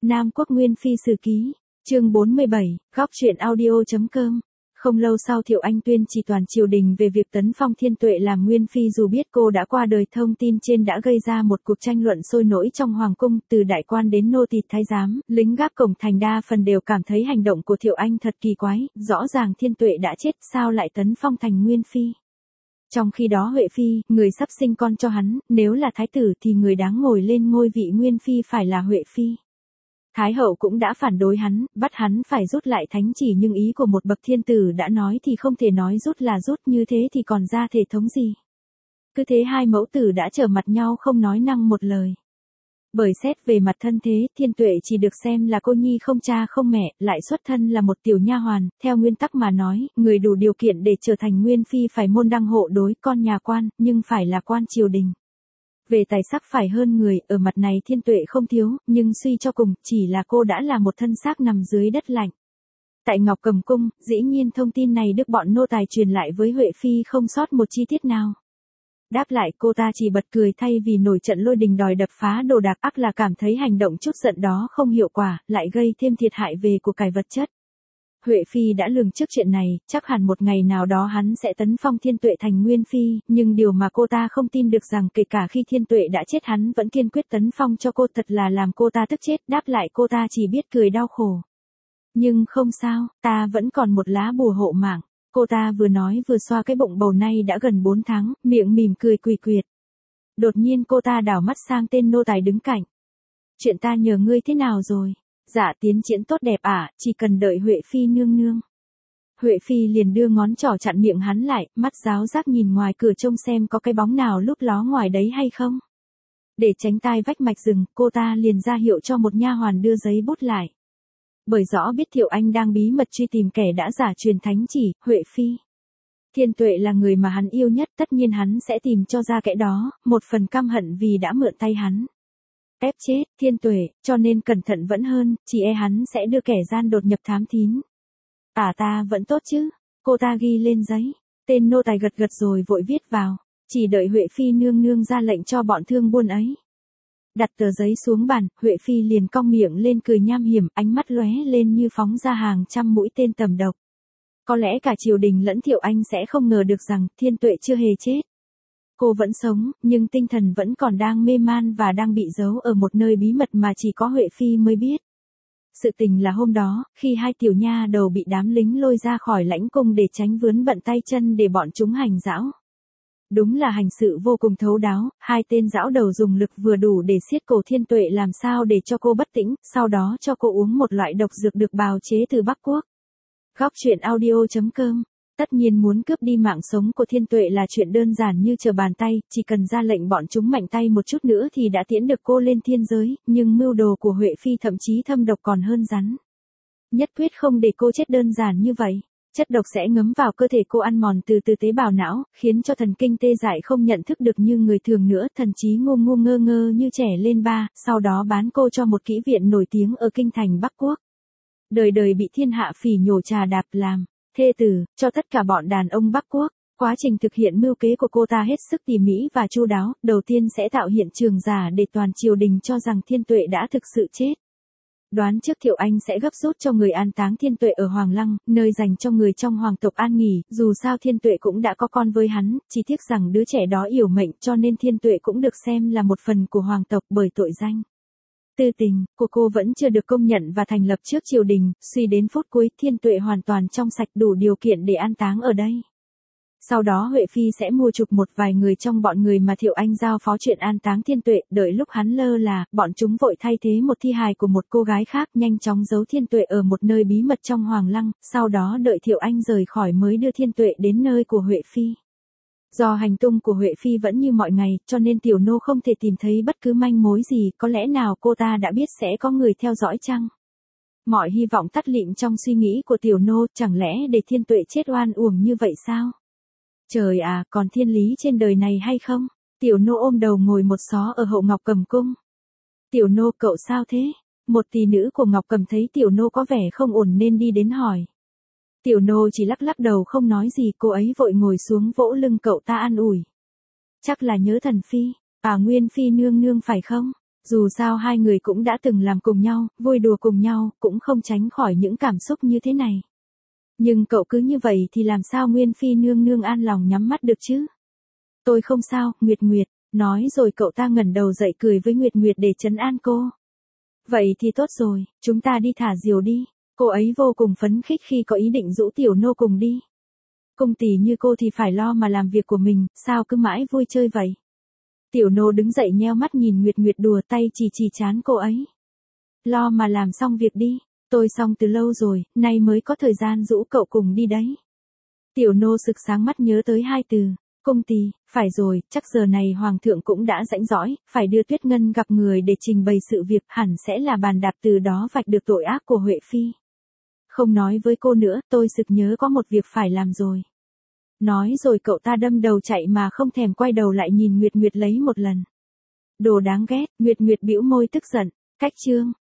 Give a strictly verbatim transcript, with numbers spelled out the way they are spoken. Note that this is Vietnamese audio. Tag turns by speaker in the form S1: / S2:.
S1: Nam Quốc Nguyên Phi Sử Ký, chương bốn mươi bảy, góc truyện audio.com. Không lâu sau Thiệu Anh tuyên chỉ toàn triều đình về việc tấn phong Thiên Tuệ làm Nguyên Phi, dù biết cô đã qua đời. Thông tin trên đã gây ra một cuộc tranh luận sôi nổi trong Hoàng cung, từ đại quan đến nô tỳ thái giám, lính gác cổng thành đa phần đều cảm thấy hành động của Thiệu Anh thật kỳ quái, rõ ràng Thiên Tuệ đã chết sao lại tấn phong thành Nguyên Phi. Trong khi đó Huệ Phi, người sắp sinh con cho hắn, nếu là thái tử thì người đáng ngồi lên ngôi vị Nguyên Phi phải là Huệ Phi. Thái hậu cũng đã phản đối hắn, bắt hắn phải rút lại thánh chỉ, nhưng ý của một bậc thiên tử đã nói thì không thể nói rút là rút, như thế thì còn ra thể thống gì. Cứ thế hai mẫu tử đã trở mặt nhau không nói năng một lời. Bởi xét về mặt thân thế, Thiên Tuệ chỉ được xem là cô nhi không cha không mẹ, lại xuất thân là một tiểu nha hoàn. Theo nguyên tắc mà nói, người đủ điều kiện để trở thành Nguyên Phi phải môn đăng hộ đối, con nhà quan, nhưng phải là quan triều đình. Về tài sắc phải hơn người, ở mặt này Thiên Tuệ không thiếu, nhưng suy cho cùng, chỉ là cô đã là một thân xác nằm dưới đất lạnh. Tại Ngọc Cầm Cung, dĩ nhiên thông tin này được bọn nô tài truyền lại với Huệ Phi không sót một chi tiết nào. Đáp lại cô ta chỉ bật cười, thay vì nổi trận lôi đình đòi đập phá đồ đạc, ắt là cảm thấy hành động chút giận đó không hiệu quả, lại gây thêm thiệt hại về của cải vật chất. Huệ Phi đã lường trước chuyện này, chắc hẳn một ngày nào đó hắn sẽ tấn phong Thiên Tuệ thành Nguyên Phi, nhưng điều mà cô ta không tin được rằng kể cả khi Thiên Tuệ đã chết hắn vẫn kiên quyết tấn phong cho cô, thật là làm cô ta tức chết. Đáp lại cô ta chỉ biết cười đau khổ. Nhưng không sao, ta vẫn còn một lá bùa hộ mạng. Cô ta vừa nói vừa xoa cái bụng bầu nay đã gần bốn tháng, miệng mỉm cười quỳ quyệt. Đột nhiên cô ta đảo mắt sang tên nô tài đứng cạnh. Chuyện ta nhờ ngươi thế nào rồi? Dạ tiến triển tốt đẹp ạ, à, chỉ cần đợi Huệ Phi nương nương. Huệ Phi liền đưa ngón trỏ chặn miệng hắn lại, mắt giáo giác nhìn ngoài cửa trông xem có cái bóng nào lúp ló ngoài đấy hay không. Để tránh tai vách mạch rừng, cô ta liền ra hiệu cho một nha hoàn đưa giấy bút lại. Bởi rõ biết Thiệu Anh đang bí mật truy tìm kẻ đã giả truyền thánh chỉ, Huệ Phi. Thiên Tuệ là người mà hắn yêu nhất, tất nhiên hắn sẽ tìm cho ra kẻ đó, một phần căm hận vì đã mượn tay hắn. Ép chết Thiên Tuệ, cho nên cẩn thận vẫn hơn, chỉ e hắn sẽ đưa kẻ gian đột nhập thám thín. À ta vẫn tốt chứ, cô ta ghi lên giấy, tên nô tài gật gật rồi vội viết vào, chỉ đợi Huệ Phi nương nương ra lệnh cho bọn thương buôn ấy. Đặt tờ giấy xuống bàn, Huệ Phi liền cong miệng lên cười nham hiểm, ánh mắt lóe lên như phóng ra hàng trăm mũi tên tầm độc. Có lẽ cả triều đình lẫn Thiệu Anh sẽ không ngờ được rằng Thiên Tuệ chưa hề chết. Cô vẫn sống, nhưng tinh thần vẫn còn đang mê man và đang bị giấu ở một nơi bí mật mà chỉ có Huệ Phi mới biết. Sự tình là hôm đó, khi hai tiểu nha đầu bị đám lính lôi ra khỏi lãnh cung để tránh vướng bận tay chân để bọn chúng hành dão. Đúng là hành sự vô cùng thấu đáo, hai tên dão đầu dùng lực vừa đủ để siết cổ Thiên Tuệ làm sao để cho cô bất tĩnh, sau đó cho cô uống một loại độc dược được bào chế từ Bắc Quốc. Góc truyện audio.com. Tất nhiên muốn cướp đi mạng sống của Thiên Tuệ là chuyện đơn giản như trở bàn tay, chỉ cần ra lệnh bọn chúng mạnh tay một chút nữa thì đã tiễn được cô lên thiên giới, nhưng mưu đồ của Huệ Phi thậm chí thâm độc còn hơn rắn. Nhất quyết không để cô chết đơn giản như vậy. Chất độc sẽ ngấm vào cơ thể cô, ăn mòn từ từ tế bào não, khiến cho thần kinh tê dại không nhận thức được như người thường nữa, thần trí ngu ngu ngơ ngơ như trẻ lên ba, sau đó bán cô cho một kỹ viện nổi tiếng ở kinh thành Bắc Quốc. Đời đời bị thiên hạ phỉ nhổ trà đạp làm thê tử cho tất cả bọn đàn ông Bắc Quốc. Quá trình thực hiện mưu kế của cô ta hết sức tỉ mỉ và chu đáo, đầu tiên sẽ tạo hiện trường giả để toàn triều đình cho rằng Thiên Tuệ đã thực sự chết. Đoán trước Thiệu Anh sẽ gấp rút cho người an táng Thiên Tuệ ở Hoàng Lăng, nơi dành cho người trong hoàng tộc an nghỉ, dù sao Thiên Tuệ cũng đã có con với hắn, chỉ tiếc rằng đứa trẻ đó yểu mệnh, cho nên Thiên Tuệ cũng được xem là một phần của hoàng tộc bởi tội danh tư tình của cô vẫn chưa được công nhận và thành lập trước triều đình, suy đến phút cuối Thiên Tuệ hoàn toàn trong sạch đủ điều kiện để an táng ở đây. Sau đó Huệ Phi sẽ mua chuộc một vài người trong bọn người mà Thiệu Anh giao phó chuyện an táng Thiên Tuệ, đợi lúc hắn lơ là, bọn chúng vội thay thế một thi hài của một cô gái khác, nhanh chóng giấu Thiên Tuệ ở một nơi bí mật trong Hoàng Lăng, sau đó đợi Thiệu Anh rời khỏi mới đưa Thiên Tuệ đến nơi của Huệ Phi. Do hành tung của Huệ Phi vẫn như mọi ngày, cho nên tiểu nô không thể tìm thấy bất cứ manh mối gì, có lẽ nào cô ta đã biết sẽ có người theo dõi chăng? Mọi hy vọng tắt lịm trong suy nghĩ của tiểu nô, chẳng lẽ để Thiên Tuệ chết oan uổng như vậy sao? Trời à, còn thiên lý trên đời này hay không? Tiểu nô ôm đầu ngồi một xó ở hậu Ngọc Cầm Cung. Tiểu nô cậu sao thế? Một tỷ nữ của Ngọc Cầm thấy tiểu nô có vẻ không ổn nên đi đến hỏi. Tiểu nô chỉ lắc lắc đầu không nói gì, cô ấy vội ngồi xuống vỗ lưng cậu ta an ủi. Chắc là nhớ thần phi, à Nguyên Phi nương nương phải không? Dù sao hai người cũng đã từng làm cùng nhau, vui đùa cùng nhau, cũng không tránh khỏi những cảm xúc như thế này. Nhưng cậu cứ như vậy thì làm sao Nguyên Phi nương nương an lòng nhắm mắt được chứ? Tôi không sao, Nguyệt Nguyệt, nói rồi cậu ta ngẩng đầu dậy cười với Nguyệt Nguyệt để trấn an cô. Vậy thì tốt rồi, chúng ta đi thả diều đi. Cô ấy vô cùng phấn khích khi có ý định rủ tiểu nô cùng đi. Cung tỷ như cô thì phải lo mà làm việc của mình, sao cứ mãi vui chơi vậy? Tiểu nô đứng dậy nheo mắt nhìn Nguyệt Nguyệt đùa tay chỉ chỉ chán cô ấy. Lo mà làm xong việc đi, tôi xong từ lâu rồi, nay mới có thời gian rủ cậu cùng đi đấy. Tiểu nô sực sáng mắt nhớ tới hai từ, cung tỷ, phải rồi, chắc giờ này hoàng thượng cũng đã rãnh rõi, phải đưa Tuyết Ngân gặp người để trình bày sự việc, hẳn sẽ là bàn đạp từ đó vạch được tội ác của Huệ Phi. Không nói với cô nữa, tôi sực nhớ có một việc phải làm rồi. Nói rồi cậu ta đâm đầu chạy mà không thèm quay đầu lại nhìn Nguyệt Nguyệt lấy một lần. Đồ đáng ghét, Nguyệt Nguyệt bĩu môi tức giận, cách chương.